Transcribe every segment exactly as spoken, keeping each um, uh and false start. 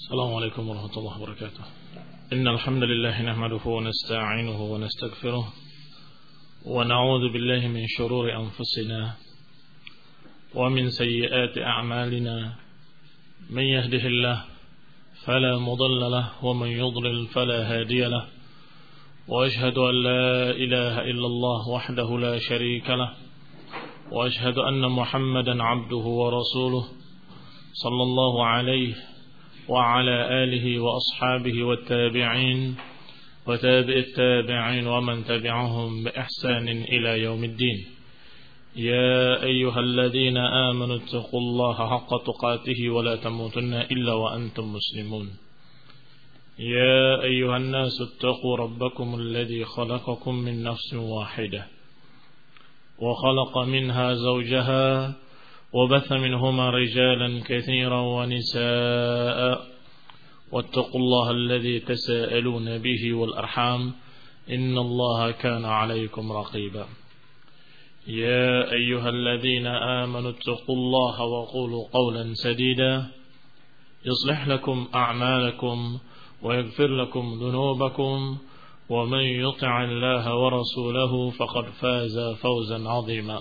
السلام عليكم ورحمة الله وبركاته. إن الحمد لله نحمده ونستعينه ونستغفره ونعوذ بالله من شرور أنفسنا ومن سيئات أعمالنا. من يهده الله فلا مضل له ومن يضلل فلا هادي له، وأشهد أن لا إله إلا الله وحده لا شريك له، وأشهد أن محمدا عبده ورسوله صلى الله عليه وعلى آله وأصحابه والتابعين وتابع التابعين ومن تبعهم بإحسان إلى يوم الدين. يا أيها الذين آمنوا اتقوا الله حق تقاته ولا تموتن إلا وأنتم مسلمون. يا أيها الناس اتقوا ربكم الذي خلقكم من نفس واحدة وخلق منها زوجها وبث منهما رجالا كثيرا ونساء، واتقوا الله الذي تساءلون به والأرحام إن الله كان عليكم رقيبا. يا أيها الذين آمنوا اتقوا الله وقولوا قولا سديدا يصلح لكم أعمالكم ويغفر لكم ذنوبكم، ومن يطع الله ورسوله فقد فاز فوزا عظيما.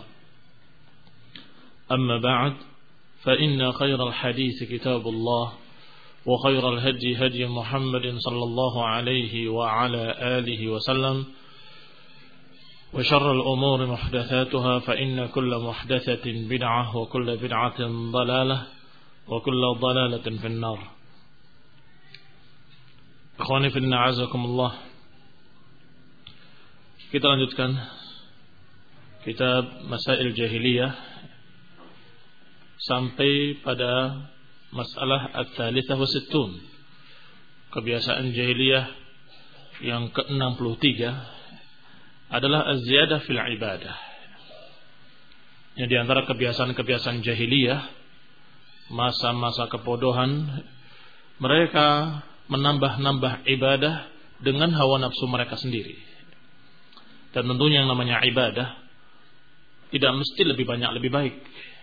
أما بعد، فإن خير الحديث كتاب الله، وخير الهدي هدي محمد صلى الله عليه وعلى آله وسلم، وشر الأمور محدثاتها، فإن كل محدثة بدعة وكل بدعة ضلالة وكل ضلالة في النار. Akhwani fillah, azakumullah. Kita lanjutkan kitab Masail Jahiliyah sampai pada masalah at-thalithah wa sittun, kebiasaan jahiliyah yang ke enam puluh tiga adalah az-ziyadah fil ibadah. Yang di antara kebiasaan-kebiasaan jahiliyah, masa-masa kebodohan, mereka menambah-nambah ibadah dengan hawa nafsu mereka sendiri. Dan tentunya yang namanya ibadah tidak mesti lebih banyak lebih baik.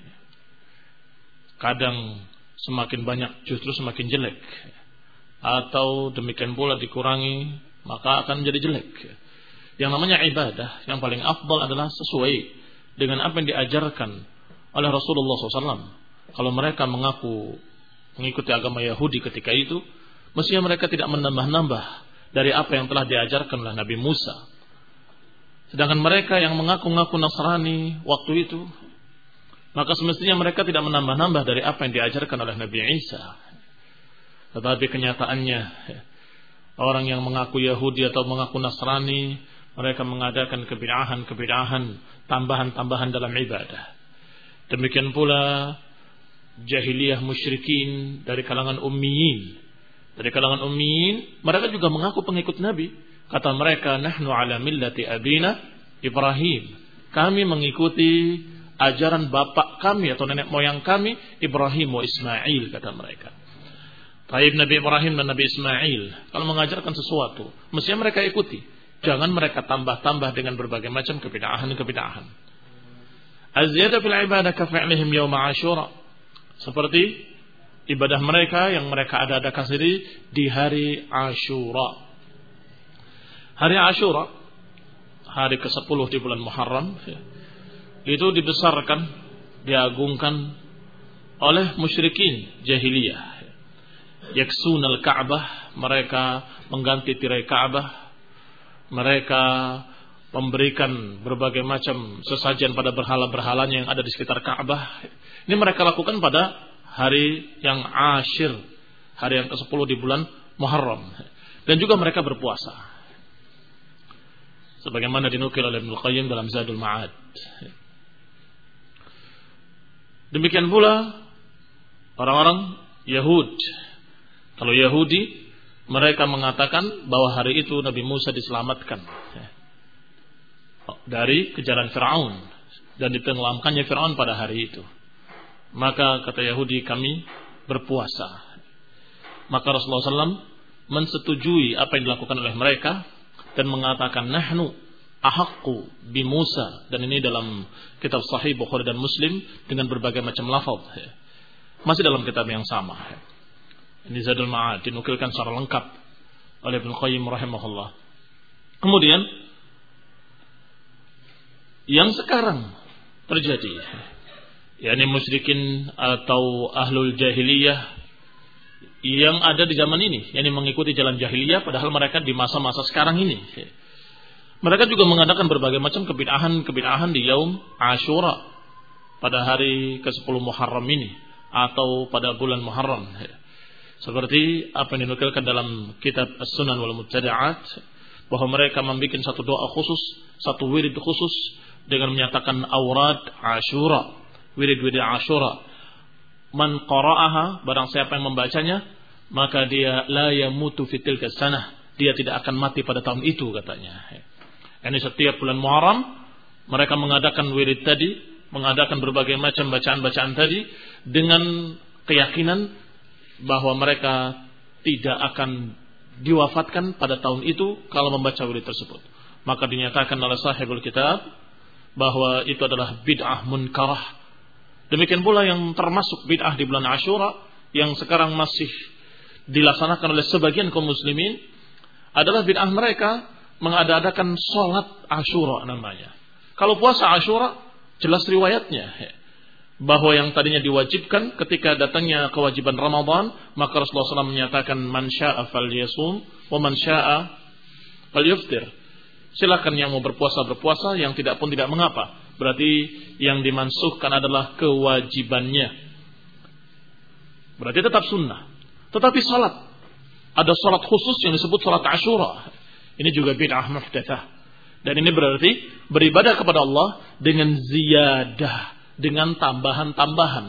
Kadang semakin banyak justru semakin jelek, atau demikian pula dikurangi maka akan menjadi jelek. Yang namanya ibadah yang paling afdal adalah sesuai dengan apa yang diajarkan oleh Rasulullah shallallahu alaihi wasallam. Kalau mereka mengaku mengikuti agama Yahudi ketika itu, mestinya mereka tidak menambah-nambah dari apa yang telah diajarkan oleh Nabi Musa. Sedangkan mereka yang mengaku-ngaku Nasrani waktu itu, maka semestinya mereka tidak menambah-nambah dari apa yang diajarkan oleh Nabi Isa. Tetapi kenyataannya, orang yang mengaku Yahudi atau mengaku Nasrani, mereka mengadakan kebid'ahan-kebid'ahan, tambahan-tambahan dalam ibadah. Demikian pula jahiliyah musyrikin dari kalangan ummiyin. Dari kalangan ummiyin, mereka juga mengaku pengikut Nabi. Kata mereka, nahnu ala millati abina Ibrahim. Kami mengikuti ajaran bapak kami atau nenek moyang kami Ibrahim wa Ismail, kata mereka. Taib Nabi Ibrahim dan Nabi Ismail kalau mengajarkan sesuatu, mestinya mereka ikuti. Jangan mereka tambah-tambah dengan berbagai macam kebid'ahan-kebid'ahan. Az-ziyadah fil ibadah ka fi'lihim yaum Asyura. Seperti ibadah mereka yang mereka ada-adakan sendiri di hari Asyura. Hari Asyura, hari kesepuluh di bulan Muharram, itu dibesarkan, diagungkan oleh musyrikin jahiliyah. Yaksunal Ka'bah, mereka mengganti tirai Ka'bah, mereka memberikan berbagai macam sesajian pada berhala-berhalanya yang ada di sekitar Ka'bah. Ini mereka lakukan pada hari yang Ashir, hari yang kesepuluh di bulan Muharram. Dan juga mereka berpuasa, sebagaimana dinukil oleh Ibnu Qayyim dalam Zadul Ma'ad. Demikian pula orang-orang Yahud. Kalau Yahudi, mereka mengatakan bahwa hari itu Nabi Musa diselamatkan dari kejaran Fir'aun dan ditenggelamkannya Fir'aun pada hari itu. Maka kata Yahudi, kami berpuasa. Maka Rasulullah shallallahu alaihi wasallam mensetujui apa yang dilakukan oleh mereka dan mengatakan, nahnu ahaqqu bi Musa. Dan ini dalam kitab Sahih Bukhari dan Muslim dengan berbagai macam lafaz. Masih dalam kitab yang sama. Ini Zadul Ma'ad dinukilkan secara lengkap oleh Ibnu Qayyim rahimahullah. Kemudian yang sekarang terjadi, yakni musyrikin atau ahlul jahiliyah yang ada di zaman ini, yakni mengikuti jalan jahiliyah padahal mereka di masa-masa sekarang ini. Mereka juga mengadakan berbagai macam kebid'ahan-kebid'ahan di Yaum Ashura pada hari kesepuluh Muharram ini atau pada bulan Muharram. Seperti apa yang dinukilkan dalam kitab As-Sunan wal Mubtada'at, bahwa mereka membuat satu doa khusus, satu wirid khusus dengan menyatakan aurad Ashura, wirid-wirid Ashura. Man qara'aha, barang siapa yang membacanya, maka dia la yamutu fi tilka sanah, dia tidak akan mati pada tahun itu katanya. Ini setiap bulan Muharram mereka mengadakan wirid tadi, mengadakan berbagai macam bacaan-bacaan tadi dengan keyakinan bahwa mereka tidak akan diwafatkan pada tahun itu kalau membaca wirid tersebut. Maka dinyatakan oleh sahibul kitab bahwa itu adalah bid'ah munkarah. Demikian pula yang termasuk bid'ah di bulan Ashura yang sekarang masih dilaksanakan oleh sebagian kaum muslimin adalah bid'ah mereka mengadakan sholat Ashura namanya. Kalau puasa Ashura jelas riwayatnya bahwa yang tadinya diwajibkan ketika datangnya kewajiban Ramadan, maka Rasulullah shallallahu alaihi wasallam menyatakan man syaa falyasum wa man syaa falyuftir. Silakan yang mau berpuasa berpuasa, yang tidak pun tidak mengapa. Berarti yang dimansuhkan adalah kewajibannya. Berarti tetap sunnah. Tetapi salat, ada salat khusus yang disebut salat Ashura. Ini juga bid'ah muhdatsah. Dan ini berarti beribadah kepada Allah dengan ziyadah, dengan tambahan-tambahan.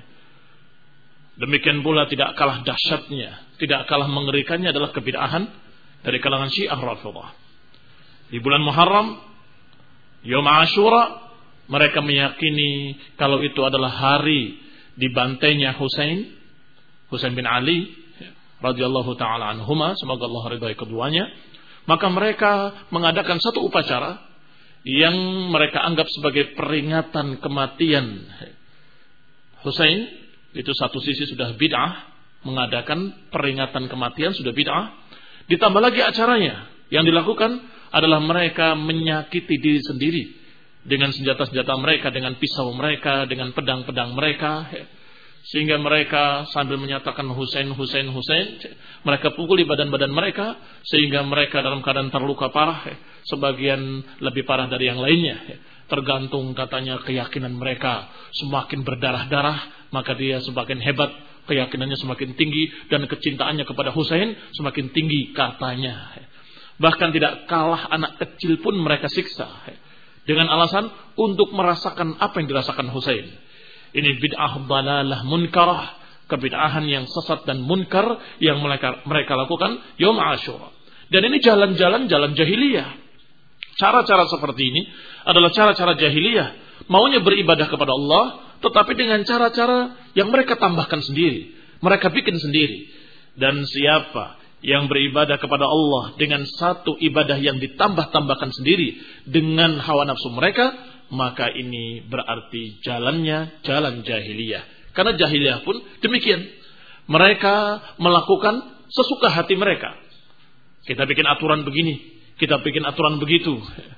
Demikian pula tidak kalah dahsyatnya, tidak kalah mengerikannya adalah kebid'ahan dari kalangan Syiah Rafidhah. Di bulan Muharram, Yaum Ashura, mereka meyakini kalau itu adalah hari dibantainya Husain, Husain bin Ali radhiyallahu taala anhuma, semoga Allah ridhai keduanya. Maka mereka mengadakan satu upacara yang mereka anggap sebagai peringatan kematian Husain. Itu satu sisi sudah bid'ah, mengadakan peringatan kematian sudah bid'ah. Ditambah lagi acaranya yang dilakukan adalah mereka menyakiti diri sendiri dengan senjata-senjata mereka, dengan pisau mereka, dengan pedang-pedang mereka, sehingga mereka sambil menyatakan Husain, Husain, Husain, mereka pukuli badan-badan mereka sehingga mereka dalam keadaan terluka parah, sebagian lebih parah dari yang lainnya. Tergantung katanya keyakinan mereka, semakin berdarah-darah maka dia semakin hebat, keyakinannya semakin tinggi, dan kecintaannya kepada Husain semakin tinggi katanya. Bahkan tidak kalah anak kecil pun mereka siksa dengan alasan untuk merasakan apa yang dirasakan Husain. Ini bid'ah dalalah munkarah, kebid'ahan yang sesat dan munkar yang mereka mereka lakukan Yaum Ashura. Dan ini jalan-jalan jalan jahiliyah. Cara-cara seperti ini adalah cara-cara jahiliyah, maunya beribadah kepada Allah tetapi dengan cara-cara yang mereka tambahkan sendiri, mereka bikin sendiri. Dan siapa yang beribadah kepada Allah dengan satu ibadah yang ditambah-tambahkan sendiri dengan hawa nafsu mereka, maka ini berarti jalannya jalan jahiliyah. Karena jahiliyah pun demikian. Mereka melakukan sesuka hati mereka. Kita bikin aturan begini, kita bikin aturan begitu.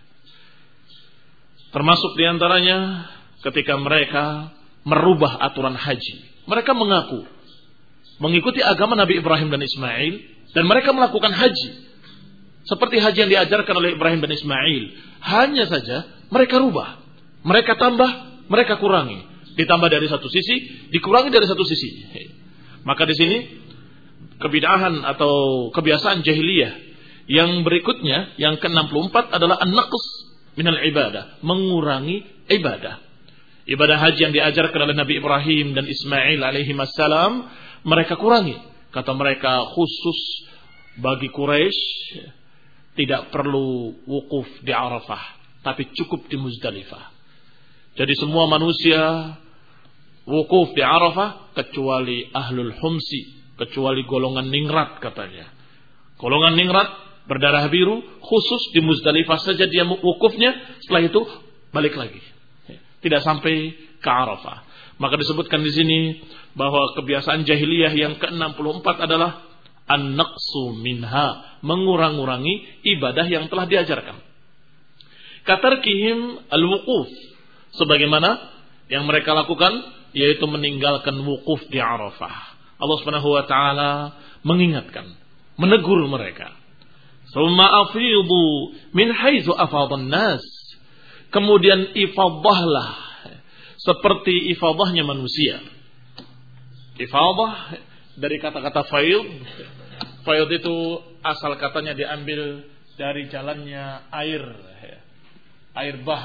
Termasuk diantaranya ketika mereka merubah aturan haji. Mereka mengaku mengikuti agama Nabi Ibrahim dan Ismail, dan mereka melakukan haji seperti haji yang diajarkan oleh Ibrahim dan Ismail. Hanya saja mereka rubah, mereka tambah, mereka kurangi. Ditambah dari satu sisi, dikurangi dari satu sisi. Maka di sini kebid'ahan atau kebiasaan jahiliyah yang berikutnya, yang ke enam puluh empat adalah an-naqs minal ibadah, mengurangi ibadah. Ibadah haji yang diajarkan oleh Nabi Ibrahim dan Ismail alaihi wassalam, mereka kurangi. Kata mereka khusus bagi Quraisy tidak perlu wukuf di Arafah, tapi cukup di Muzdalifah. Jadi semua manusia wukuf di Arafah kecuali ahlul humsi, kecuali golongan ningrat katanya. Golongan ningrat berdarah biru khusus di Muzdalifah saja dia wukufnya, setelah itu balik lagi. Tidak sampai ke Arafah. Maka disebutkan di sini bahwa kebiasaan jahiliyah yang ke enam puluh empat adalah an-naqsu minha, mengurang-urangi ibadah yang telah diajarkan. Katarkihim al-wuquf, sebagaimana yang mereka lakukan yaitu meninggalkan wukuf di Arafah. Allah Subhanahu wa taala mengingatkan, menegur mereka. Tsumma afidu min haitsu afadhan nas. Kemudian ifadahlah seperti ifadahnya manusia. Ifadah dari kata-kata faid. Faid itu asal katanya diambil dari jalannya air. Air bah.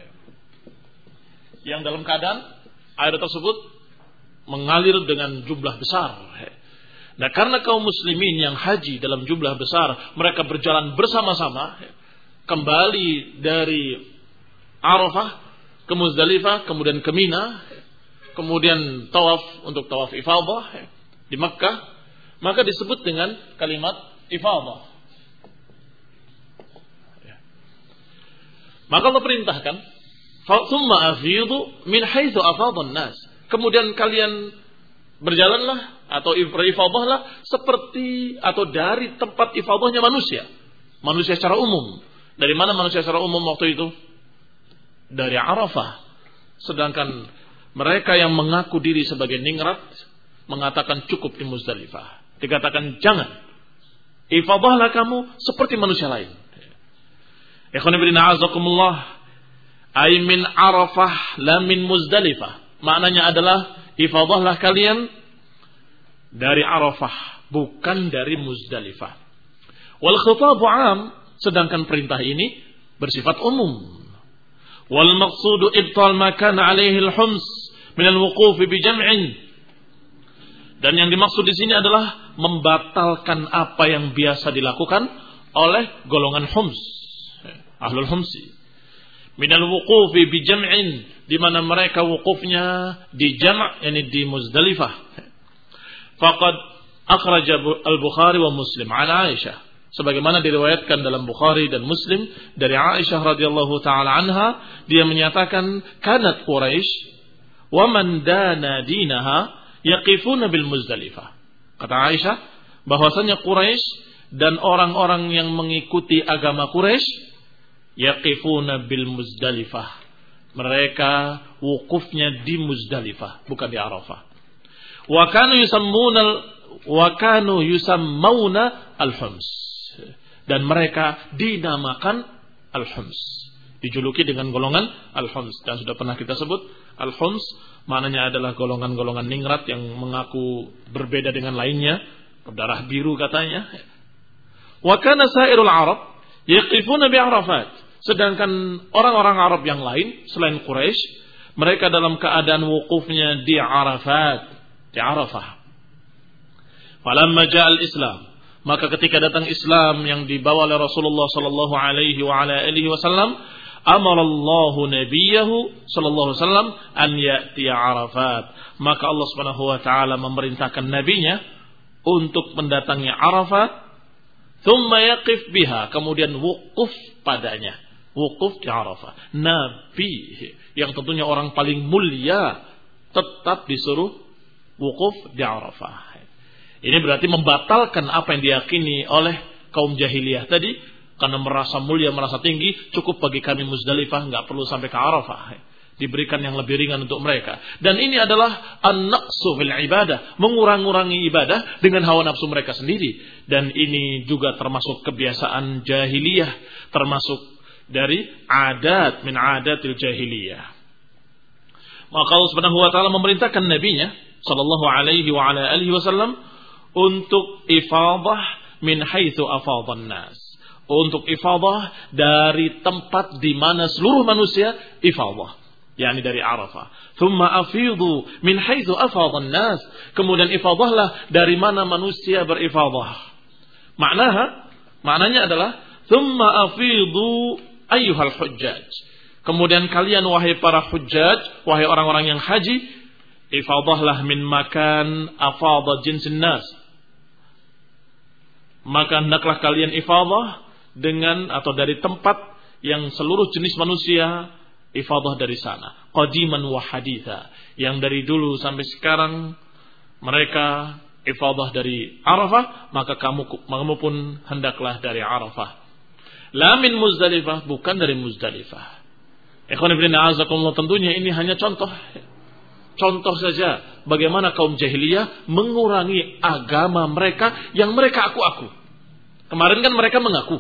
Yang dalam keadaan air tersebut mengalir dengan jumlah besar. Nah, karena kaum muslimin yang haji dalam jumlah besar, mereka berjalan bersama-sama kembali dari Arafah ke Muzdalifah, kemudian ke Mina, kemudian tawaf untuk tawaf ifadah di Makkah, maka disebut dengan kalimat ifadah. Maka Allah perintahkan, "Tsumma afidu min haitsu afadhan nas." Kemudian kalian berjalanlah atau berifadahlah seperti atau dari tempat ifadahnya manusia. Manusia secara umum. Dari mana manusia secara umum waktu itu? Dari Arafah. Sedangkan mereka yang mengaku diri sebagai ningrat mengatakan cukup di Muzdalifah. Dikatakan jangan. Ifadahlah kamu seperti manusia lain. Ikhwan fillah azakumullah. Ay min Arafah la min Muzdalifah. Maknanya adalah ifadahlah kalian dari Arafah, bukan dari Muzdalifah. Wal khitabu 'am, sedangkan perintah ini bersifat umum. Wal maqsudu ibtal ma kana 'alaihi al-hums min al-wuquf bi jam'in. Dan yang dimaksud di sini adalah membatalkan apa yang biasa dilakukan oleh golongan hums, ahlul humsi. Min al-wuquf bi jam'in, di mana mereka wukufnya di jam', yakni di Muzdalifah. Faqad akhraj al-Bukhari wa Muslim an Aisyah, sebagaimana diriwayatkan dalam Bukhari dan Muslim dari Aisyah radhiyallahu taala anha, dia menyatakan kanat Quraisy wa man dana dinaha yaqifuna bil Muzdalifah. Kata Aisyah bahwasanya Quraisy dan orang-orang yang mengikuti agama Quraisy yaqifuna bil Muzdalifah, mereka wukufnya di Muzdalifah, bukan di Arafah. Wa kanu yusammuna wa kanu yusammuna al-hums, dan mereka dinamakan al-hums, dijuluki dengan golongan al-hums. Dan sudah pernah kita sebut al-hums maknanya adalah golongan-golongan ningrat yang mengaku berbeda dengan lainnya, berdarah biru katanya. Wa kana sairul arab yaqifuna bi Arafat, sedangkan orang-orang Arab yang lain selain Quraisy, mereka dalam keadaan wukufnya di Arafat, di Arafah. Falamma ja'al Islam, maka ketika datang Islam yang dibawa oleh Rasulullah sallallahu alaihi wa ala alihi wasallam, amara Allah nabiyahu sallallahu alaihi wasallam an ya'ti Arafat, maka Allah Subhanahu wa taala memerintahkan nabinya untuk mendatangi Arafat, thumma yaqif biha, kemudian wukuf padanya, wukuf di Arafah. Nabi yang tentunya orang paling mulia tetap disuruh wukuf di Arafah. Ini berarti membatalkan apa yang diyakini oleh kaum jahiliyah tadi, karena merasa mulia, merasa tinggi, cukup bagi kami Muzdalifah, nggak perlu sampai ke Arafah. Diberikan yang lebih ringan untuk mereka. Dan ini adalah an-naqsu fil ibadah, mengurang-urangi ibadah dengan hawa nafsu mereka sendiri. Dan ini juga termasuk kebiasaan jahiliyah, termasuk dari adat min adatil jahiliyah. Maka Allah Subhanahu wa taala memerintahkan nabinya sallallahu alaihi wa ala alihi wasallam untuk ifadah min haitsu afadhan nas, untuk ifadah dari tempat di mana seluruh manusia ifadah, yakni dari Arafah. Thumma afidu min haitsu afadhan nas, kemudian ifadahlah dari mana manusia berifadah. Maknanya maknanya adalah thumma afidu ayyuhal hujjaj, kemudian kalian wahai para hujjaj, wahai orang-orang yang haji, ifadahlah min makan afadha jinsin nas, maka hendaklah kalian ifadah dengan atau dari tempat yang seluruh jenis manusia ifadah dari sana. Qadiman wa haditha. Yang dari dulu sampai sekarang mereka ifadah dari Arafah, maka kamu kamu pun hendaklah dari Arafah. La min Muzdalifah, bukan dari Muzdalifah. Ikhwan fillah azakumullah, tentunya ini hanya contoh. Contoh saja bagaimana kaum jahiliyah mengurangi agama mereka yang mereka aku-aku. Kemarin kan mereka mengaku,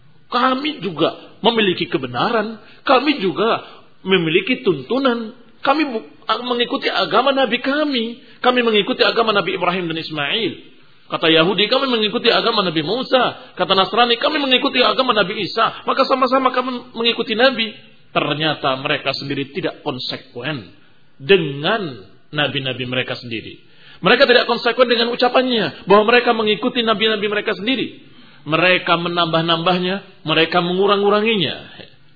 kami juga memiliki kebenaran, kami juga memiliki tuntunan, kami mengikuti agama Nabi kami, kami mengikuti agama Nabi Ibrahim dan Ismail. Kata Yahudi, kami mengikuti agama Nabi Musa. Kata Nasrani, kami mengikuti agama Nabi Isa. Maka sama-sama kami mengikuti Nabi. Ternyata mereka sendiri tidak konsekuen dengan nabi-nabi mereka sendiri. Mereka tidak konsekuen dengan ucapannya bahwa mereka mengikuti nabi-nabi mereka sendiri. Mereka menambah-nambahnya, mereka mengurang-uranginya.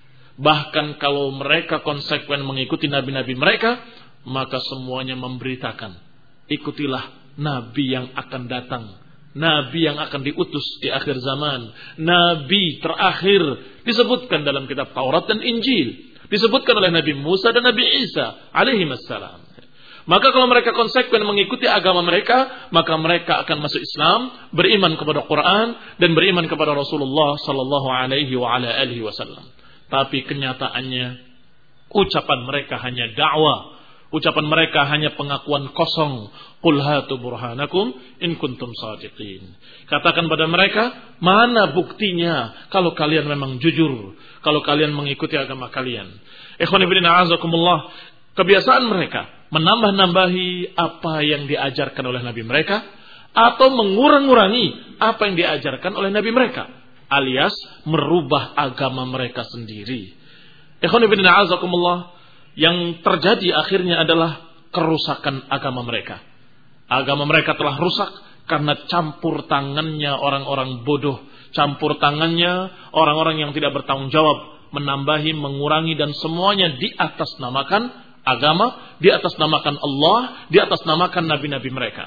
Bahkan kalau mereka konsekuen mengikuti nabi-nabi mereka, maka semuanya memberitakan, ikutilah nabi yang akan datang, nabi yang akan diutus di akhir zaman, nabi terakhir disebutkan dalam kitab Taurat dan Injil, disebutkan oleh Nabi Musa dan Nabi Isa alaihi wassalam. Maka kalau mereka konsekuen mengikuti agama mereka, maka mereka akan masuk Islam, beriman kepada Quran dan beriman kepada Rasulullah sallallahu alaihi wa ala alihi wasallam. Tapi kenyataannya ucapan mereka hanya dakwah, ucapan mereka hanya pengakuan kosong. Qul hatu burhanakum in kuntum shadiqin. Katakan pada mereka, mana buktinya kalau kalian memang jujur, kalau kalian mengikuti agama kalian. Ikhwan fillah a'azakumullah, kebiasaan mereka menambah-nambahi apa yang diajarkan oleh nabi mereka atau mengurang-urangi apa yang diajarkan oleh nabi mereka, alias merubah agama mereka sendiri. Ikhwan fillah a'azakumullah, yang terjadi akhirnya adalah kerusakan agama mereka. Agama mereka telah rusak karena campur tangannya orang-orang bodoh, campur tangannya orang-orang yang tidak bertanggung jawab, menambahi, mengurangi, dan semuanya di atas namakan agama, di atas namakan Allah, di atas namakan nabi-nabi mereka.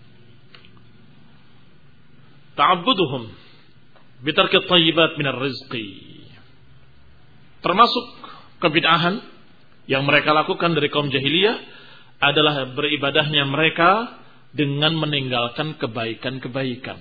Ta'abbuduhum bitarki thayyibat minar rizqi. Termasuk kebid'ahan yang mereka lakukan dari kaum jahiliyah adalah beribadahnya mereka dengan meninggalkan kebaikan-kebaikan.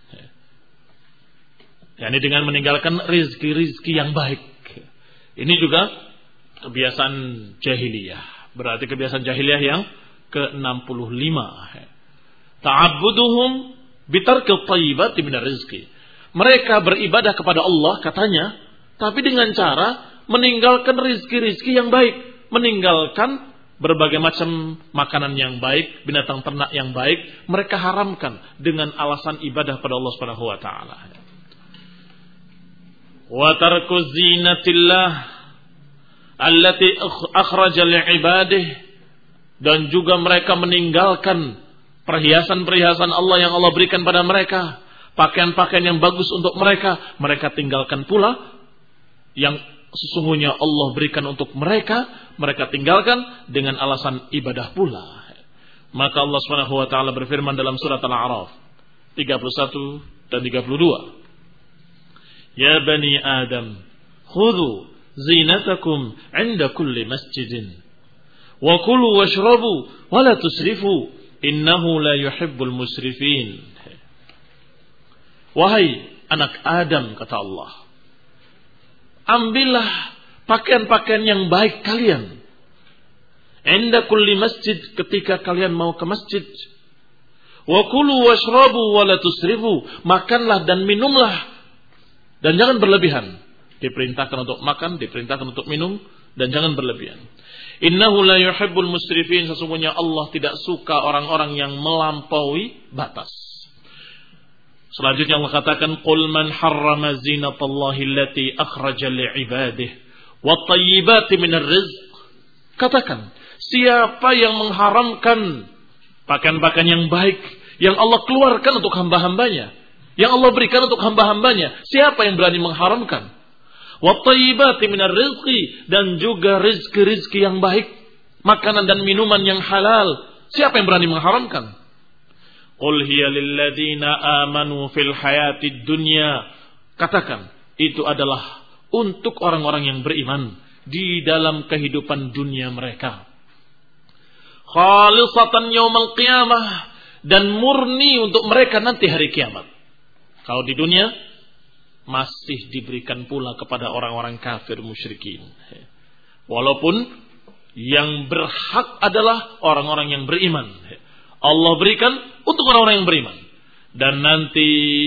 Yani dengan meninggalkan rizki-rizki yang baik. Ini juga kebiasaan jahiliyah. Berarti kebiasaan jahiliyah yang ke enam puluh lima. Ta'abbuduhum bitarkil tayyibati minar rizki. Mereka beribadah kepada Allah katanya, tapi dengan cara meninggalkan rizki-rizki yang baik, meninggalkan berbagai macam makanan yang baik, binatang ternak yang baik, mereka haramkan dengan alasan ibadah pada Allah Subhanahu wa taala. Wa tarku zinatillah allati akhraja li'ibadihi, dan juga mereka meninggalkan perhiasan-perhiasan Allah yang Allah berikan pada mereka, pakaian-pakaian yang bagus untuk mereka, mereka tinggalkan pula yang sesungguhnya Allah berikan untuk mereka, mereka tinggalkan dengan alasan ibadah pula. Maka Allah Subhanahu wa taala berfirman dalam surat Al-A'raf tiga puluh satu dan tiga puluh dua. Ya bani Adam, khudhu zinatakum 'inda kulli masjidin wa kulu washrabu wa la tusrifu innahu la yuhibbul musrifin. Wahai anak Adam, kata Allah, ambillah pakaian-pakaian yang baik kalian. Inda kulli masjid, ketika kalian mau ke masjid. Wa kulu washrabu wa la tusrifu, makanlah dan minumlah dan jangan berlebihan. Diperintahkan untuk makan, diperintahkan untuk minum, dan jangan berlebihan. Innahu la yuhibbul musrifin, sesungguhnya Allah tidak suka orang-orang yang melampaui batas. Selanjutnya Allah katakan, qul man harrama zinatallahi allati akhraja li'ibadihi wat tayyibati minar rizq. Katakan, siapa yang mengharamkan pakaian-pakaian yang baik yang Allah keluarkan untuk hamba-hambanya, yang Allah berikan untuk hamba-hambanya, siapa yang berani mengharamkan? Wat tayyibati minar rizqi, dan juga rizki-rizki yang baik, makanan dan minuman yang halal, siapa yang berani mengharamkan? Qul hiya lilladzina amanu fil hayatid dunya. Katakan, itu adalah untuk orang-orang yang beriman di dalam kehidupan dunia mereka. Khalisatan yaumal qiyamah, dan murni untuk mereka nanti hari kiamat. Kalau di dunia masih diberikan pula kepada orang-orang kafir musyrikin. Walaupun yang berhak adalah orang-orang yang beriman. Allah berikan untuk orang-orang yang beriman. Dan nanti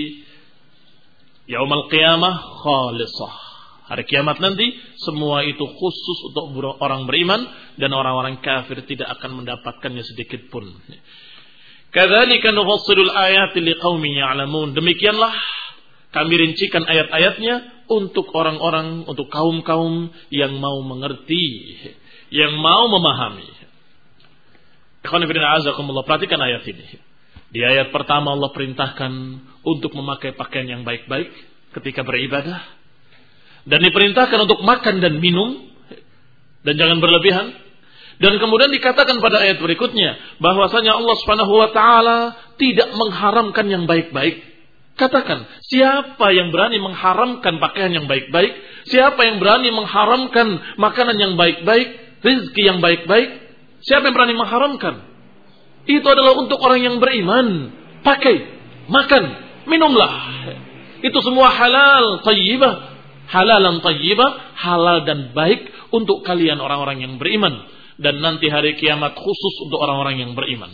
yaumul qiyamah khalisah. Hari kiamat nanti semua itu khusus untuk orang beriman, dan orang-orang kafir tidak akan mendapatkannya sedikit pun. Kadzalika nufassilul ayati liqaumin ya'lamun. Demikianlah kami rincikan ayat-ayatnya untuk orang-orang, untuk kaum-kaum yang mau mengerti, yang mau memahami. Ikhwan fillah azakumullah, perhatikan ayat ini. Di ayat pertama Allah perintahkan untuk memakai pakaian yang baik-baik ketika beribadah, dan diperintahkan untuk makan dan minum dan jangan berlebihan. Dan kemudian dikatakan pada ayat berikutnya bahwasanya Allah Subhanahu wa taala tidak mengharamkan yang baik-baik. Katakan, siapa yang berani mengharamkan pakaian yang baik-baik? Siapa yang berani mengharamkan makanan yang baik-baik, rezeki yang baik-baik? Siapa yang berani mengharamkan? Itu adalah untuk orang yang beriman. Pakai, makan, minumlah. Itu semua halal, thayyibah. Halalan thayyibah, halal dan baik untuk kalian orang-orang yang beriman. Dan nanti hari kiamat khusus untuk orang-orang yang beriman.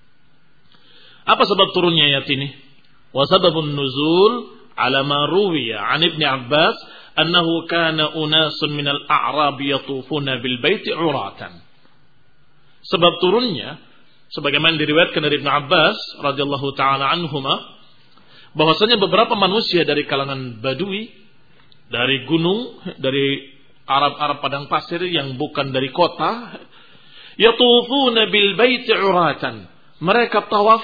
Apa sebab turunnya ayat ini? Wa sababun nuzul ala ma ruwiya an Ibnu Abbas annahu kana unasun minal a'rab yatufuna bil baiti uratan. Sebab turunnya sebagaimana diriwayatkan dari Ibnu Abbas radhiyallahu taala anhuma, bahwasanya beberapa manusia dari kalangan Badui, dari gunung, dari Arab-Arab padang pasir yang bukan dari kota, yatufuna bil baiti uratan. Mereka tawaf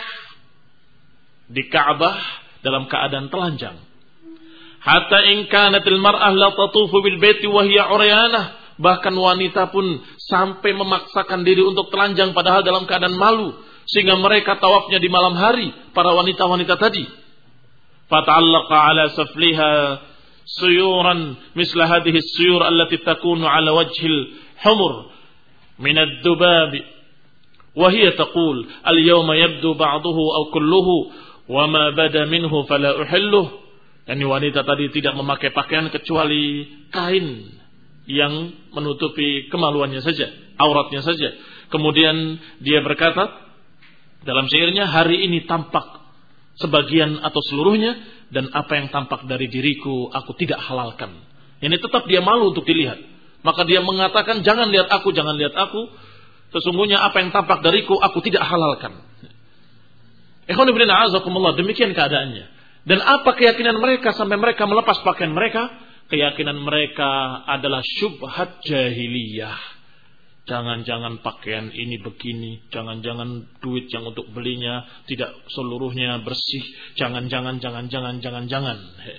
di Ka'bah dalam keadaan telanjang. Hatta in kanatil mar'ah la tatufu bil baiti wa hiya uryanah. Bahkan wanita pun sampai memaksakan diri untuk telanjang padahal dalam keadaan malu, sehingga mereka tawafnya di malam hari, para wanita-wanita tadi. Fata'allaqa ala safliha suyuran misla hadhihi as-suyur allati takunu ala wajhil humur min ad-dubab wa hiya taqul al-yawma yabdu ba'dahu aw kulluhu wa ma bada minhu fala uhilluh. Yani wanita tadi tidak memakai pakaian kecuali kain yang menutupi kemaluannya saja, auratnya saja. Kemudian dia berkata dalam syairnya, hari ini tampak sebagian atau seluruhnya, dan apa yang tampak dari diriku aku tidak halalkan. Ini tetap dia malu untuk dilihat. Maka dia mengatakan, jangan lihat aku, jangan lihat aku. Sesungguhnya apa yang tampak dariku aku tidak halalkan. Ikhwan ibn a'azakumullah, demikian keadaannya. Dan apa keyakinan mereka sampai mereka melepas pakaian mereka? Keyakinan mereka adalah syubhat jahiliyah. Jangan-jangan pakaian ini begini, jangan-jangan duit yang untuk belinya tidak seluruhnya bersih, jangan-jangan, jangan-jangan, jangan-jangan.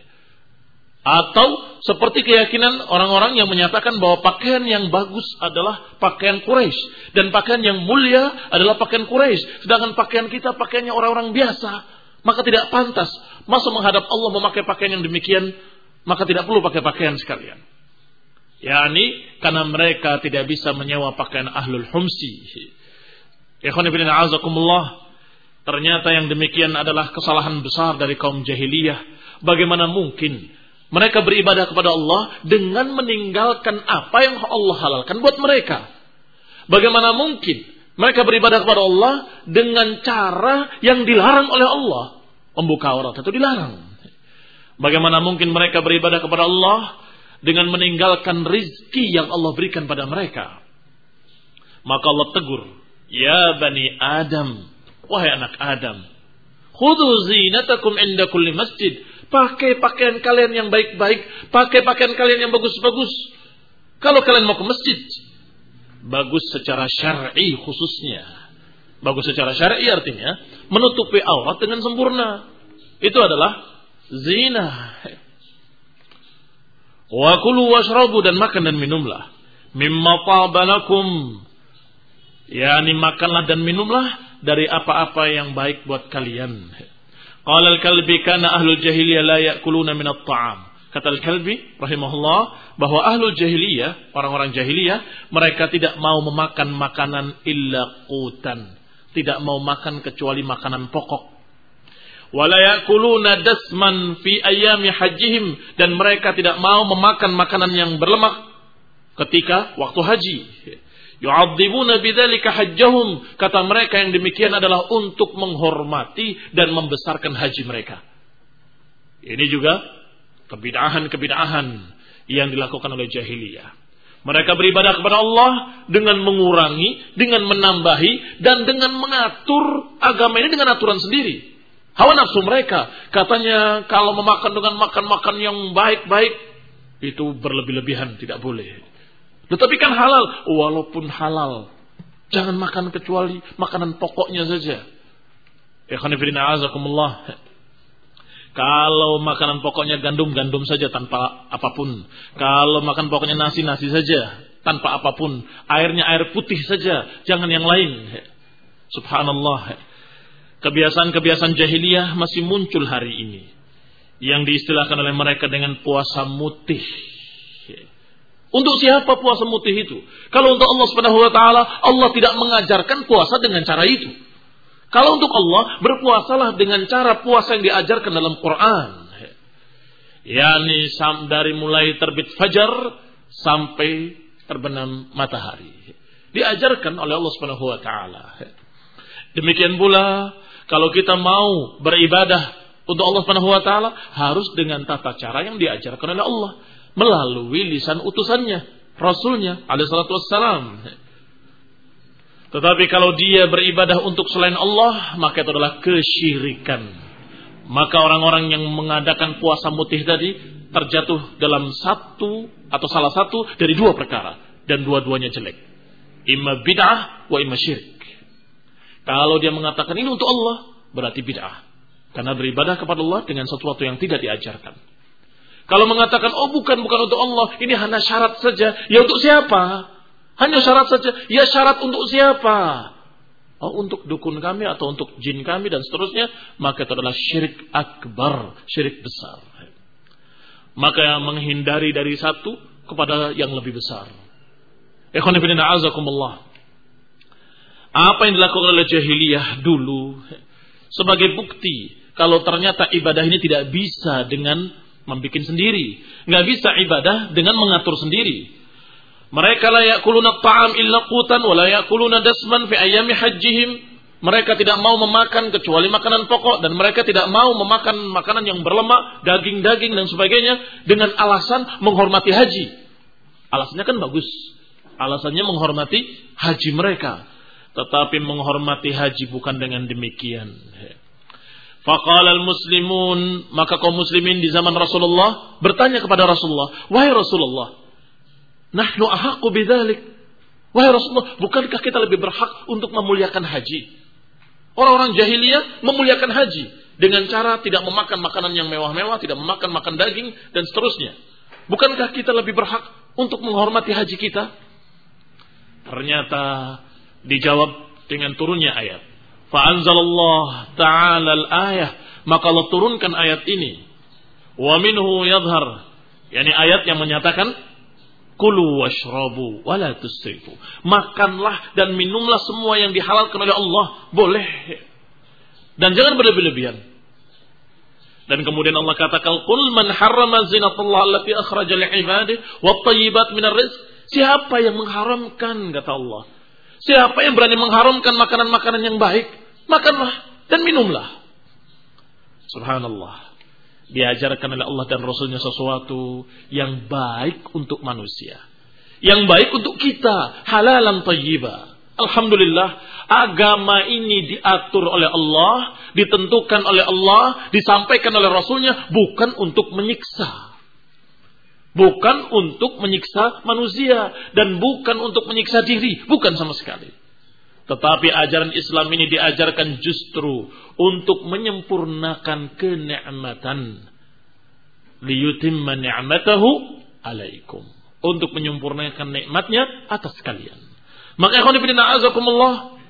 Atau seperti keyakinan orang-orang yang menyatakan bahwa pakaian yang bagus adalah pakaian Quraisy, dan pakaian yang mulia adalah pakaian Quraisy, sedangkan pakaian kita pakaiannya orang-orang biasa, maka tidak pantas. Masa menghadap Allah memakai pakaian yang demikian, maka tidak perlu pakai pakaian sekalian. yakni karena mereka tidak bisa menyewa pakaian ahlul humsi. Ikhwan fillah azakumullah, ternyata yang demikian adalah kesalahan besar dari kaum jahiliyah. Bagaimana mungkin mereka beribadah kepada Allah dengan meninggalkan apa yang Allah halalkan buat mereka? Bagaimana mungkin mereka beribadah kepada Allah dengan cara yang dilarang oleh Allah? Membuka aurat itu dilarang. Bagaimana mungkin mereka beribadah kepada Allah dengan meninggalkan rizki yang Allah berikan pada mereka? Maka Allah tegur, ya bani Adam, wahai anak Adam, khudhu zinatakum inda kulli masjid. Pakai pakaian kalian yang baik-baik, pakai pakaian kalian yang bagus-bagus. Kalau kalian mau ke masjid, bagus secara syar'i khususnya. Bagus secara syar'i artinya menutupi aurat dengan sempurna. Itu adalah zina. Wa kulu washrabu, dan makan dan minumlah. Mimma tabalakum, yakni makanlah dan minumlah dari apa-apa yang baik buat kalian. Qala al-Kalbi kana ahlul jahiliyah la ya'kuluna min at-ta'am. Kata Al-Kalbi rahimahullah bahwa ahlul jahiliyah, orang-orang jahiliyah, mereka tidak mau memakan makanan illa qutan, tidak mau makan kecuali makanan pokok. Wala yakuluna dasman fi ayyami hajjihim, dan mereka tidak mau memakan makanan yang berlemak ketika waktu haji. Yu'adzimuna bidzalika hajjahum, kata mereka yang demikian adalah untuk menghormati dan membesarkan haji mereka. Ini juga kebid'ahan-kebid'ahan yang dilakukan oleh jahiliyah. Mereka beribadah kepada Allah dengan mengurangi, dengan menambahi, dan dengan mengatur agama ini dengan aturan sendiri. Hawa nafsu mereka, katanya kalau memakan dengan makan-makan yang baik-baik, itu berlebih-lebihan, tidak boleh. Tetapi kan halal, walaupun halal, jangan makan kecuali makanan pokoknya saja. Ikhwan fillah azakumullah. Kalau makanan pokoknya gandum, gandum saja tanpa apapun. Kalau makan pokoknya nasi, nasi saja tanpa apapun. Airnya air putih saja, jangan yang lain. Subhanallah. Kebiasaan-kebiasaan jahiliyah masih muncul hari ini, yang diistilahkan oleh mereka dengan puasa mutih. Untuk siapa puasa mutih itu? Kalau untuk Allah Subhanahu wa taala, Allah tidak mengajarkan puasa dengan cara itu. Kalau untuk Allah, berpuasalah dengan cara puasa yang diajarkan dalam Quran. Yani dari mulai terbit fajar sampai terbenam matahari. Diajarkan oleh Allah Subhanahu wa taala. Demikian pula kalau kita mau beribadah untuk Allah Subhanahu wa taala, harus dengan tata cara yang diajarkan oleh Allah melalui lisan utusannya, Rasulnya alaihi salatu wassalam. Tetapi kalau dia beribadah untuk selain Allah, maka itu adalah kesyirikan. Maka orang-orang yang mengadakan puasa mutih tadi terjatuh dalam satu atau salah satu dari dua perkara, dan dua-duanya jelek. Imma bid'ah wa imma syirik. Kalau dia mengatakan ini untuk Allah, berarti bid'ah, karena beribadah kepada Allah dengan sesuatu yang tidak diajarkan. Kalau mengatakan oh bukan bukan untuk Allah, ini hanya syarat saja, ya untuk siapa? Hanya syarat saja. Ya syarat untuk siapa? Oh, untuk dukun kami atau untuk jin kami dan seterusnya. Maka itu adalah syirik akbar, syirik besar. Maka menghindari dari satu kepada yang lebih besar. Ikhwan fillah a'azakumullah. Apa yang dilakukan oleh jahiliyah dulu sebagai bukti kalau ternyata ibadah ini tidak bisa dengan membikin sendiri, nggak bisa ibadah dengan mengatur sendiri. Mereka la yakuluna ta'am illa qutan wa la yakuluna dasman fi ayyami hajjihim. Mereka tidak mau memakan kecuali makanan pokok, dan mereka tidak mau memakan makanan yang berlemak, daging-daging dan sebagainya dengan alasan menghormati haji. Alasannya kan bagus. Alasannya menghormati haji mereka. Tetapi menghormati haji bukan dengan demikian. Faqala al-muslimun, maka kaum muslimin di zaman Rasulullah bertanya kepada Rasulullah, "Wahai Rasulullah, nahnu ahaqqu bidzalik." Wahai Rasulullah, bukankah kita lebih berhak untuk memuliakan haji? Orang-orang jahiliyah memuliakan haji dengan cara tidak memakan makanan yang mewah-mewah, tidak memakan makan daging dan seterusnya. Bukankah kita lebih berhak untuk menghormati haji kita? Ternyata dijawab dengan turunnya ayat. Fa anzalallah ta'ala al-ayah, maka Allah turunkan ayat ini. Wa minhu yadhhar, yakni ayat yang menyatakan kulu washrabu wala tusrifu. Makanlah dan minumlah semua yang dihalalkan oleh Allah, boleh. Dan jangan berlebih-lebihan. Dan kemudian Allah katakan, "Qul man harrama zinatallahi allati akhraja li'ibadihi wat thayyibat minar rizq." Siapa yang mengharamkan, kata Allah. Siapa yang berani mengharamkan makanan-makanan yang baik, makanlah dan minumlah. Subhanallah. Diajarkan oleh Allah dan Rasulnya sesuatu yang baik untuk manusia, yang baik untuk kita, halalan thayyibah. Alhamdulillah, agama ini diatur oleh Allah, ditentukan oleh Allah, disampaikan oleh Rasulnya, bukan untuk menyiksa, bukan untuk menyiksa manusia, dan bukan untuk menyiksa diri, bukan sama sekali. Tetapi ajaran Islam ini diajarkan justru untuk menyempurnakan kenikmatan. Liyutimma ni'matahu alaikum. Untuk menyempurnakan nikmatnya atas kalian. Maka ikhwan fillah a'azakumullah,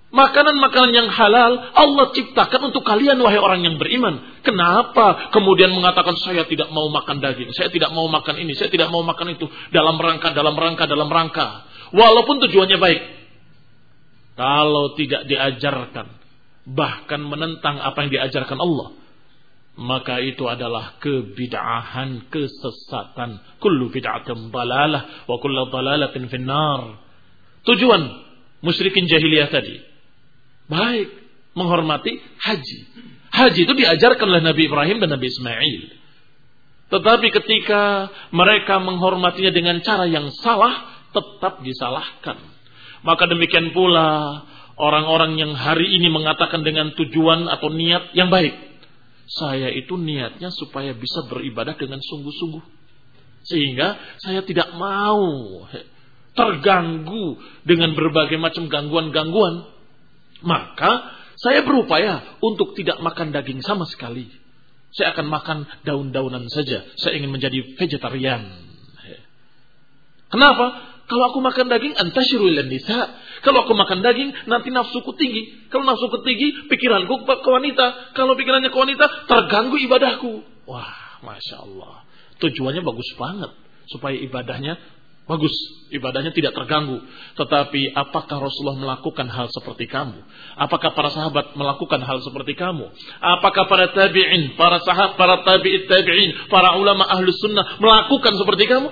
Makanan-makanan yang halal Allah ciptakan untuk kalian wahai orang yang beriman. Kenapa kemudian mengatakan saya tidak mau makan daging, saya tidak mau makan ini, saya tidak mau makan itu, dalam rangka, dalam rangka, dalam rangka. Walaupun tujuannya baik. Kalau tidak diajarkan, bahkan menentang apa yang diajarkan Allah, maka itu adalah kebid'ahan, kesesatan. Kullu bid'atin dalalah wa kullu dalalatin finnar. Tujuan musyrikin jahiliyah tadi baik, menghormati haji. Haji itu diajarkan oleh Nabi Ibrahim dan Nabi Ismail. Tetapi ketika mereka menghormatinya dengan cara yang salah, tetap disalahkan. Maka demikian pula orang-orang yang hari ini mengatakan dengan tujuan atau niat yang baik. Saya itu niatnya supaya bisa beribadah dengan sungguh-sungguh. Sehingga saya tidak mau terganggu dengan berbagai macam gangguan-gangguan. Maka saya berupaya untuk tidak makan daging sama sekali. Saya akan makan daun-daunan saja. Saya ingin menjadi vegetarian. Kenapa? Kalau aku makan daging, antasyiru ilan nisa. Kalau aku makan daging, nanti nafsuku tinggi. Kalau nafsuku tinggi, pikiranku ke wanita. Kalau pikirannya ke wanita, terganggu ibadahku. Wah, Masya Allah. Tujuannya bagus banget. Supaya ibadahnya bagus. Ibadahnya tidak terganggu. Tetapi apakah Rasulullah melakukan hal seperti kamu? Apakah para sahabat melakukan hal seperti kamu? Apakah para tabi'in, para sahabat, para tabi'it tabi'in, para ulama ahlus sunnah melakukan seperti kamu?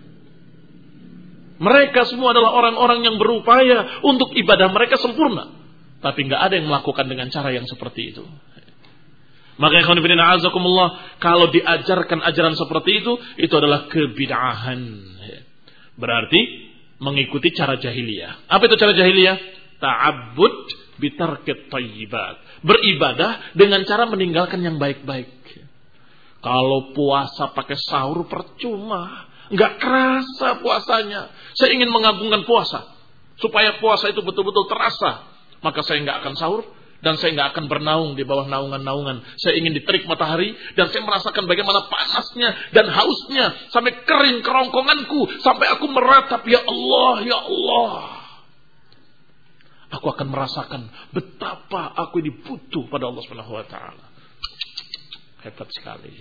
Mereka semua adalah orang-orang yang berupaya untuk ibadah mereka sempurna. Tapi nggak ada yang melakukan dengan cara yang seperti itu. Maka ikhwan fillah azakumullah, kalau diajarkan ajaran seperti itu, itu adalah kebid'ahan. Berarti mengikuti cara jahiliyah. Apa itu cara jahiliyah? Ta'abbud bitarkit thayyibat. Beribadah dengan cara meninggalkan yang baik-baik. Kalau puasa pakai sahur percuma. Enggak kerasa puasanya. Saya ingin mengagungkan puasa. Supaya puasa itu betul-betul terasa. Maka saya enggak akan sahur. Dan saya enggak akan bernaung di bawah naungan-naungan. Saya ingin diterik matahari. Dan saya merasakan bagaimana panasnya dan hausnya. Sampai kering kerongkonganku. Sampai aku meratap, ya Allah, ya Allah. Aku akan merasakan betapa aku ini butuh pada Allah subhanahu wa taala. Hebat sekali.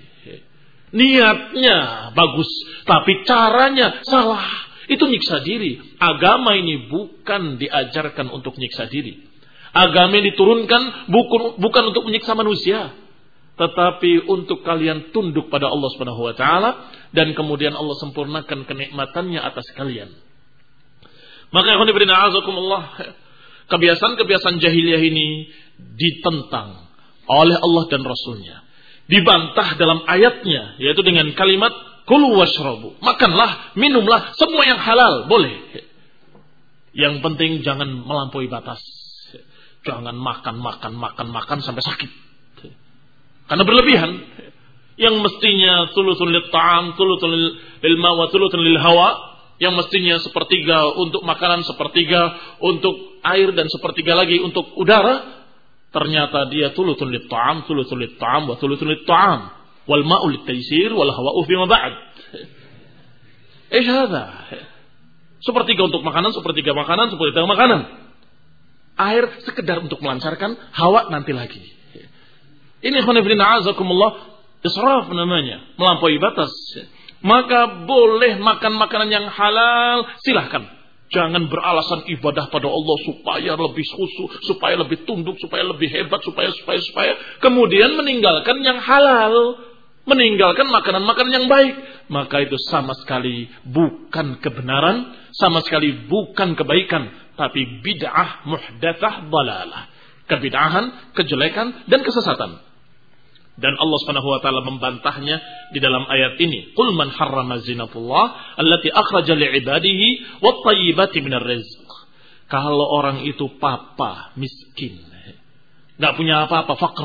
Niatnya bagus, tapi caranya salah. Itu nyiksa diri. Agama ini bukan diajarkan untuk nyiksa diri. Agama yang diturunkan bukan, bukan untuk menyiksa manusia, tetapi untuk kalian tunduk pada Allah Subhanahu wa taala dan kemudian Allah sempurnakan kenikmatannya atas kalian. Maka ikhwan fillah a'azakumullah, kebiasaan-kebiasaan jahiliyah ini ditentang oleh Allah dan Rasulnya. Dibantah dalam ayatnya, yaitu dengan kalimat kulu washrabu, makanlah, minumlah, semua yang halal boleh. Yang penting jangan melampaui batas. Jangan makan, makan, makan, makan sampai sakit. Karena berlebihan. Yang mestinya thuluthun lit-ta'am, thuluthun lil-ma' wa thuluthun lil-hawa, yang mestinya sepertiga untuk makanan, sepertiga untuk air dan sepertiga lagi untuk udara, ternyata dia thuluthun lit-ta'am, thuluthun lit-ta'am wa thuluthun lit-ta'am wal ma'u lit-taysir wal hawa'u fi ma ba'd. Eh hadza. Sepertiga untuk makanan, sepertiga makanan, sepertiga makanan. Air sekedar untuk melancarkan, hawa nanti lagi. Ini khonifidina azakumullah, israf namanya, melampaui batas. Maka boleh makan makanan yang halal, silahkan. Jangan beralasan ibadah pada Allah supaya lebih khusyuk, supaya lebih tunduk, supaya lebih hebat, supaya supaya supaya kemudian meninggalkan yang halal, meninggalkan makanan-makanan yang baik. Maka itu sama sekali bukan kebenaran, sama sekali bukan kebaikan, tapi bid'ah muhdatsah dhalalah. Kebid'ahan, kejelekan dan kesesatan. Dan Allah Subhanahu wa taala membantahnya di dalam ayat ini. Qul man harrama zinatullah allati akhraja li'ibadihi wat thayyibati minar rizq. Kalau orang itu papa, miskin, enggak punya apa-apa, fakir.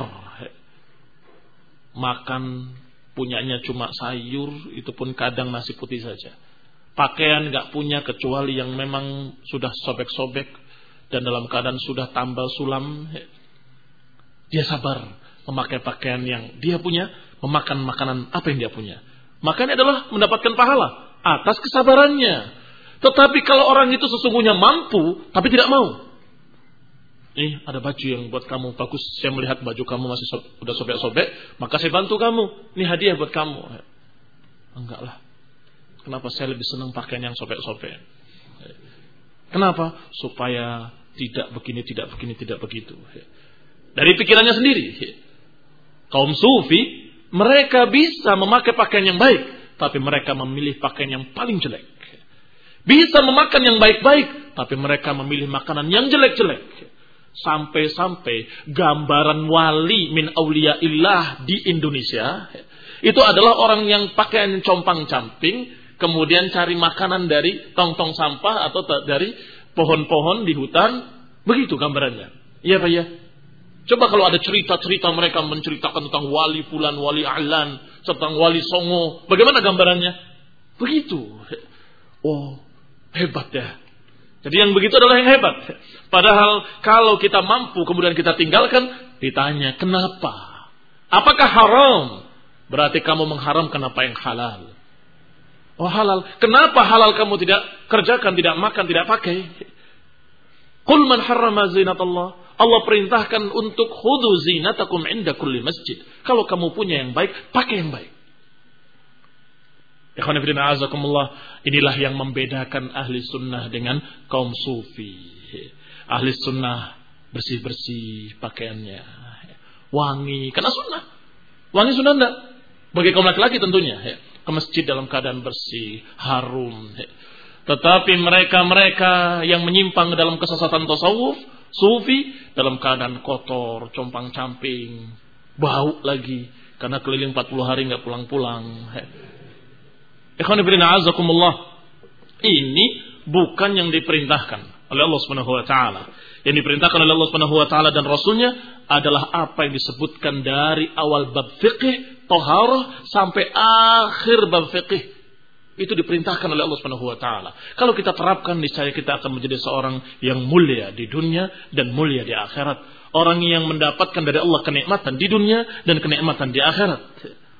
Makan punyanya cuma sayur, itu pun kadang nasi putih saja. Pakaian enggak punya kecuali yang memang sudah sobek-sobek dan dalam keadaan sudah tambal sulam. Dia sabar memakai pakaian yang dia punya, memakan makanan apa yang dia punya. Makanya adalah mendapatkan pahala atas kesabarannya. Tetapi kalau orang itu sesungguhnya mampu tapi tidak mau, Nih ada baju yang buat kamu bagus. Saya melihat baju kamu masih so, udah sobek-sobek, maka saya bantu kamu. Ini hadiah buat kamu. Enggak lah. Kenapa saya lebih senang pakaian yang sobek-sobek? Kenapa? Supaya tidak begini, tidak begini, tidak begitu. Dari pikirannya sendiri. Kaum sufi, mereka bisa memakai pakaian yang baik, tapi mereka memilih pakaian yang paling jelek. Bisa memakan yang baik-baik, tapi mereka memilih makanan yang jelek-jelek. Sampai-sampai gambaran wali min auliyaillah di Indonesia, itu adalah orang yang pakaian compang-camping, kemudian cari makanan dari tong-tong sampah atau dari pohon-pohon di hutan. Begitu gambarannya. Iya Pak ya? Coba kalau ada cerita-cerita mereka menceritakan tentang wali fulan, wali ahlan, tentang wali songo. Bagaimana gambarannya? Begitu. Oh, hebat ya. Jadi yang begitu adalah yang hebat. Padahal kalau kita mampu kemudian kita tinggalkan, ditanya kenapa? Apakah haram? Berarti kamu mengharamkan apa yang halal. Oh halal. Kenapa halal kamu tidak kerjakan, tidak makan, tidak pakai? Qul man harrama zinatallah. Allah perintahkan untuk khudhu zinatakum inda kulli masjid. Kalau kamu punya yang baik, pakai yang baik. Ikhwan fillah azakumullah, inilah yang membedakan ahli sunnah dengan kaum sufi. Ahli sunnah bersih-bersih pakaiannya, wangi, karena sunnah. Wangi sunnah enggak? Bagi kaum laki-laki tentunya, ke masjid dalam keadaan bersih, harum. Tetapi mereka-mereka yang menyimpang dalam kesesatan tasawuf, sufi, dalam keadaan kotor, compang-camping, bau lagi, karena keliling empat puluh hari enggak pulang-pulang. Ikhwan fillah azakumullah, ini bukan yang diperintahkan oleh Allah Subhanahu wa taala. Yang diperintahkan oleh Allah Subhanahu wa taala dan rasulnya adalah apa yang disebutkan dari awal bab fiqh, thaharah sampai akhir bab fiqh. Itu diperintahkan oleh Allah Subhanahu wa taala. Kalau kita terapkan, niscaya kita akan menjadi seorang yang mulia di dunia dan mulia di akhirat. Orang yang mendapatkan dari Allah kenikmatan di dunia dan kenikmatan di akhirat.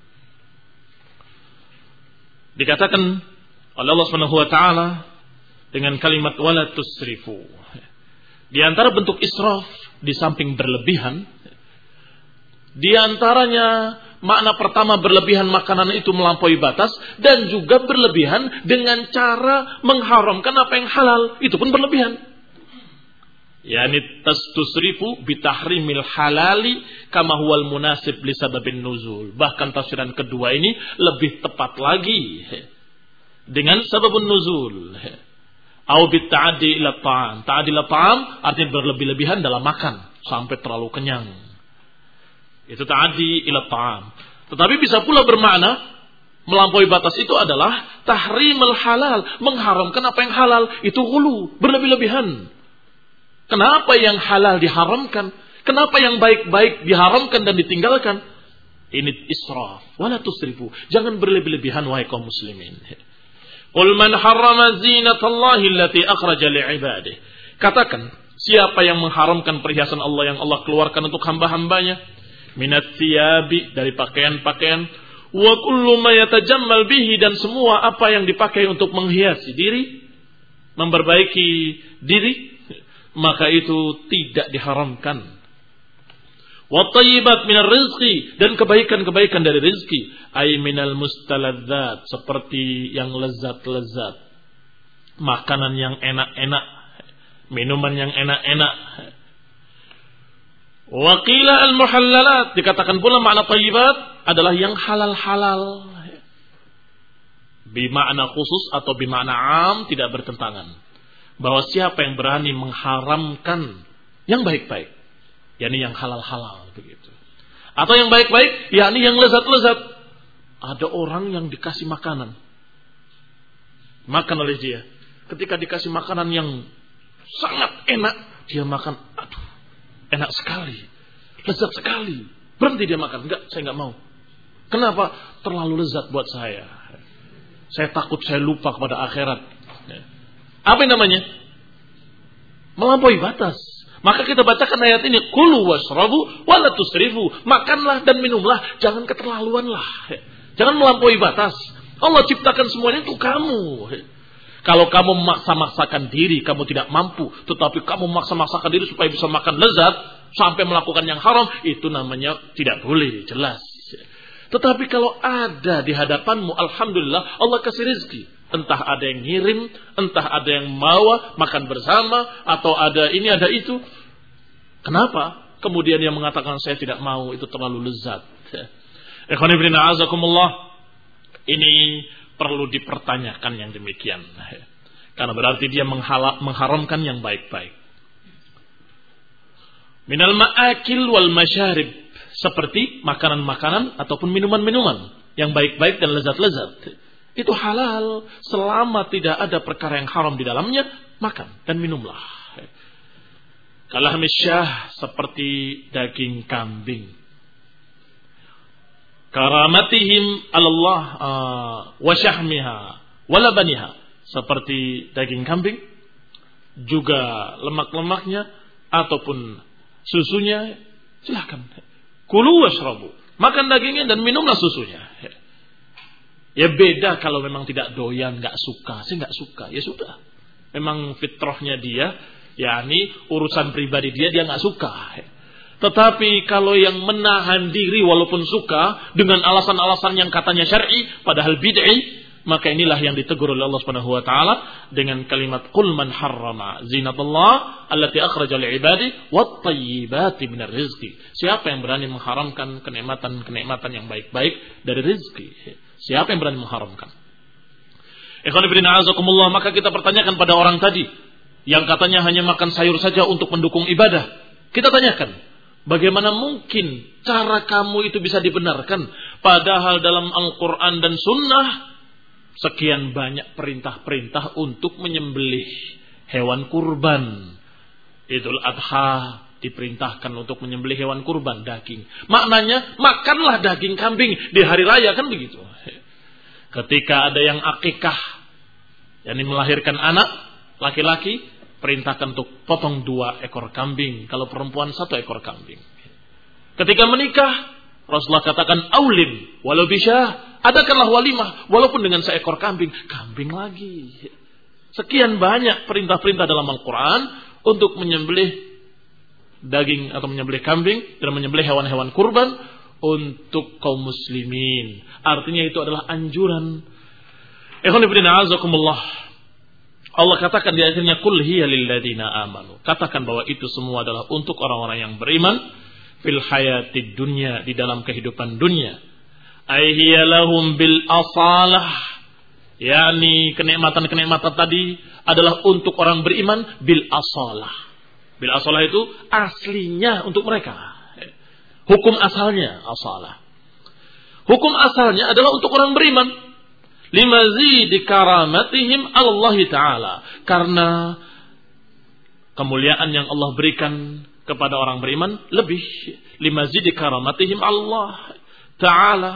Dikatakan oleh Allah Subhanahu wa taala dengan kalimat wala tusrifu. Di antara bentuk israf di samping berlebihan, di antaranya makna pertama berlebihan makanan itu melampaui batas, dan juga berlebihan dengan cara mengharamkan apa yang halal, itu pun berlebihan. Yani tastusrifu bitahrimil halali kama huwal munasib li sababin nuzul. Bahkan tafsiran kedua ini lebih tepat lagi dengan sababun nuzul. Au bitta'addi ila ta'am. Ta'addi ila ta'am artinya berlebih-lebihan dalam makan sampai terlalu kenyang. Itu ta'addi ila ta'am. Tetapi bisa pula bermakna melampaui batas itu adalah tahrimul halal, mengharamkan apa yang halal, itu ghulu, berlebih-lebihan. Kenapa yang halal diharamkan? Kenapa yang baik-baik diharamkan dan ditinggalkan? Ini israf. Wala tusrifu. Jangan berlebih-lebihan wahai kaum muslimin. Qul man harrama zinatallahi allati akhraja li'ibadihi. Katakan, siapa yang mengharamkan perhiasan Allah yang Allah keluarkan untuk hamba-hambanya? Minat thiyabi, dari pakaian-pakaian. Wa kullu ma yatajammal bihi, dan semua apa yang dipakai untuk menghiasi diri, memperbaiki diri, maka itu tidak diharamkan. Wa thayyibat minar rizqi, dan kebaikan-kebaikan dari rizki, ay minal mustaladzat, seperti yang lezat-lezat, makanan yang enak-enak, minuman yang enak-enak. Wa qila al-muhallalat, dikatakan pula makna thayyibat adalah yang halal-halal. Bimakna khusus atau bimakna am, tidak bertentangan. Bahwa siapa yang berani mengharamkan yang baik-baik, yakni yang halal-halal begitu, atau yang baik-baik, yakni yang lezat-lezat. Ada orang yang dikasih makanan, makan oleh dia. Ketika dikasih makanan yang sangat enak, dia makan, aduh, enak sekali, lezat sekali. Berhenti dia makan, enggak, saya enggak mau. Kenapa? Terlalu lezat buat saya. Saya takut saya lupa kepada akhirat. Apa yang namanya? Melampaui batas. Maka kita bacakan ayat ini, kulu washrabu wala tusrifu. Makanlah dan minumlah, jangan keterlaluanlah. Jangan melampaui batas. Allah ciptakan semuanya untuk kamu. Kalau kamu memaksa-maksakan diri, kamu tidak mampu, tetapi kamu memaksa-maksakan diri supaya bisa makan lezat, sampai melakukan yang haram, itu namanya tidak boleh, jelas. Tetapi kalau ada di hadapanmu, alhamdulillah, Allah kasih rezeki. Entah ada yang ngirim, entah ada yang bawa, makan bersama, atau ada ini, ada itu. Kenapa? Kemudian dia mengatakan, saya tidak mau, itu terlalu lezat. Ikhwan fillah, a'azakumullah. Ini perlu dipertanyakan yang demikian. Karena berarti dia menghala, mengharamkan yang baik-baik. Minal ma'akil wal masyarib. Seperti makanan-makanan ataupun minuman-minuman. Yang baik-baik dan lezat-lezat. Itu halal. Selama tidak ada perkara yang haram di dalamnya, makan dan minumlah. Kalahmisyah seperti daging kambing. Karamatihim Allah uh, wa syahmiha wa labaniha, seperti daging kambing, juga lemak-lemaknya ataupun susunya, silakan. Kulu washrabu, makan dagingnya dan minumlah susunya. Ya beda kalau memang tidak doyan, enggak suka, saya enggak suka, ya sudah. Memang fitrahnya dia, yakni urusan pribadi dia dia enggak suka. Tetapi kalau yang menahan diri walaupun suka dengan alasan-alasan yang katanya syar'i padahal bid'i, maka inilah yang ditegur oleh Allah Subhanahu wa taala dengan kalimat qul man harrama zinatullah allati akhraja li ibadi wat thayyibati minar rizqi. Siapa yang berani mengharamkan kenikmatan-kenikmatan yang baik-baik dari rezeki? Siapa yang berani mengharamkan? Ikhwan fillah a'azakumullah, maka kita pertanyakan pada orang tadi yang katanya hanya makan sayur saja untuk mendukung ibadah. Kita tanyakan, bagaimana mungkin cara kamu itu bisa dibenarkan? Padahal dalam Al-Quran dan Sunnah sekian banyak perintah-perintah untuk menyembelih hewan kurban. Idul Adha diperintahkan untuk menyembelih hewan kurban, daging. Maknanya makanlah daging kambing di hari raya, kan begitu. Ketika ada yang akikah, yakni melahirkan anak laki-laki, perintahkan untuk potong dua ekor kambing. Kalau perempuan satu ekor kambing. Ketika menikah, Rasulullah katakan aulin walau bisyah, adakanlah walimah walaupun dengan seekor kambing. Kambing lagi. Sekian banyak perintah-perintah dalam Al-Quran untuk menyembelih daging atau menyembelih kambing dan menyembelih hewan-hewan kurban untuk kaum muslimin. Artinya itu adalah anjuran. Ikhwan fillah a'azakumullah. Allah katakan di akhirnya qul hiya lil ladzina amanu. Katakan bahwa itu semua adalah untuk orang-orang yang beriman fil hayatid dunya, di dalam kehidupan dunia. Ai hiya lahum bil asalah. yakni kenikmatan-kenikmatan tadi adalah untuk orang beriman bil asalah. Bil asalah itu aslinya untuk mereka. Hukum asalnya asalah. Hukum asalnya adalah untuk orang beriman. Limazidi karamatihim Allah Ta'ala. Karena kemuliaan yang Allah berikan kepada orang beriman lebih. Limazidi karamatihim Allah Ta'ala.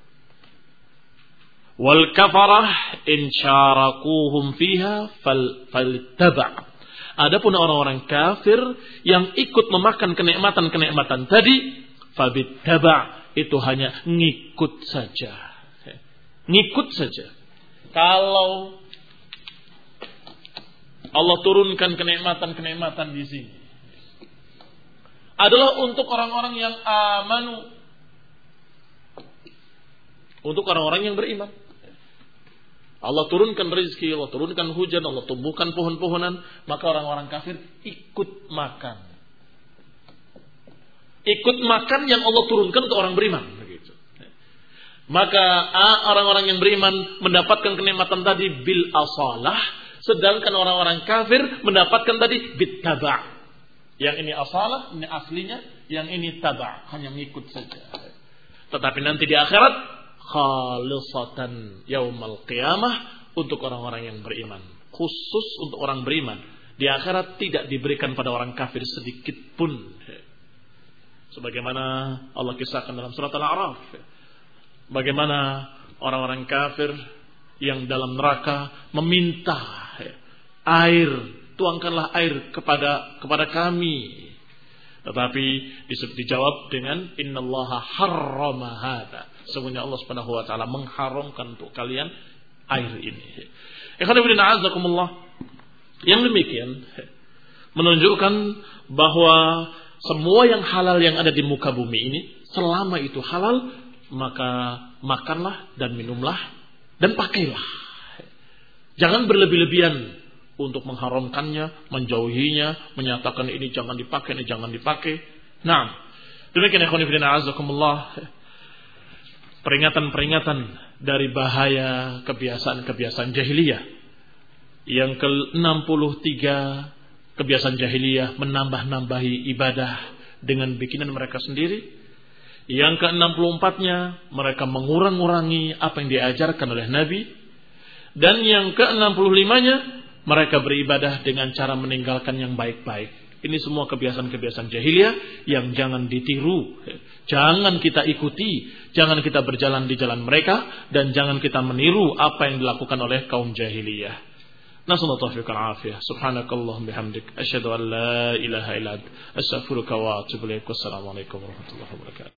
Wal kafarah in syarakuhum fiha fal faltaba'. Adapun orang-orang kafir yang ikut memakan kenikmatan-kenikmatan tadi, fabittaba', itu hanya ngikut saja. Ngikut saja. Kalau Allah turunkan kenikmatan-kenikmatan di sini, adalah untuk orang-orang yang amanu, untuk orang-orang yang beriman. Allah turunkan rezeki, Allah turunkan hujan, Allah tumbuhkan pohon-pohonan, maka orang-orang kafir ikut makan. Ikut makan yang Allah turunkan untuk orang beriman. Begitu. Maka orang-orang yang beriman mendapatkan kenikmatan tadi bil asalah, sedangkan orang-orang kafir mendapatkan tadi bit taba'. Yang ini asalah, ini aslinya, yang ini taba', hanya mengikut saja. Tetapi nanti di akhirat khalisatan yaumal qiyamah, untuk orang-orang yang beriman, khusus untuk orang beriman. Di akhirat tidak diberikan pada orang kafir sedikit pun. Sebagaimana Allah kisahkan dalam surat Al-A'raf, bagaimana orang-orang kafir yang dalam neraka meminta air, tuangkanlah air kepada kepada kami. Tetapi dijawab dengan innallaha harrama hadza. Sesungguhnya Allah Subhanahu wa taala mengharamkan untuk kalian air ini. Yang demikian menunjukkan bahwa semua yang halal yang ada di muka bumi ini, selama itu halal, maka makanlah dan minumlah dan pakailah. Jangan berlebih-lebihan untuk mengharamkannya, menjauhinya, menyatakan ini jangan dipakai, ini jangan dipakai. Nah, demikian ikhwan fillah azakumullah, peringatan-peringatan dari bahaya kebiasaan-kebiasaan jahiliyah. Yang ke enam puluh tiga, kebiasaan jahiliyah menambah-nambahi ibadah dengan bikinan mereka sendiri. Yang ke enam puluh empat-nya mereka mengurang-urangi apa yang diajarkan oleh Nabi. Dan yang ke enam puluh lima-nya mereka beribadah dengan cara meninggalkan yang baik-baik. Ini semua kebiasaan-kebiasaan jahiliyah yang jangan ditiru. Jangan kita ikuti. Jangan kita berjalan di jalan mereka. Dan jangan kita meniru apa yang dilakukan oleh kaum jahiliyah. Nasallahu taufiq wal afiyah. Subhanakallahumma bihamdik. Asyhadu an la ilaha illa anta. Astaghfiruka wa atubu ilaik. Wassalamualaikum warahmatullahi wabarakatuh.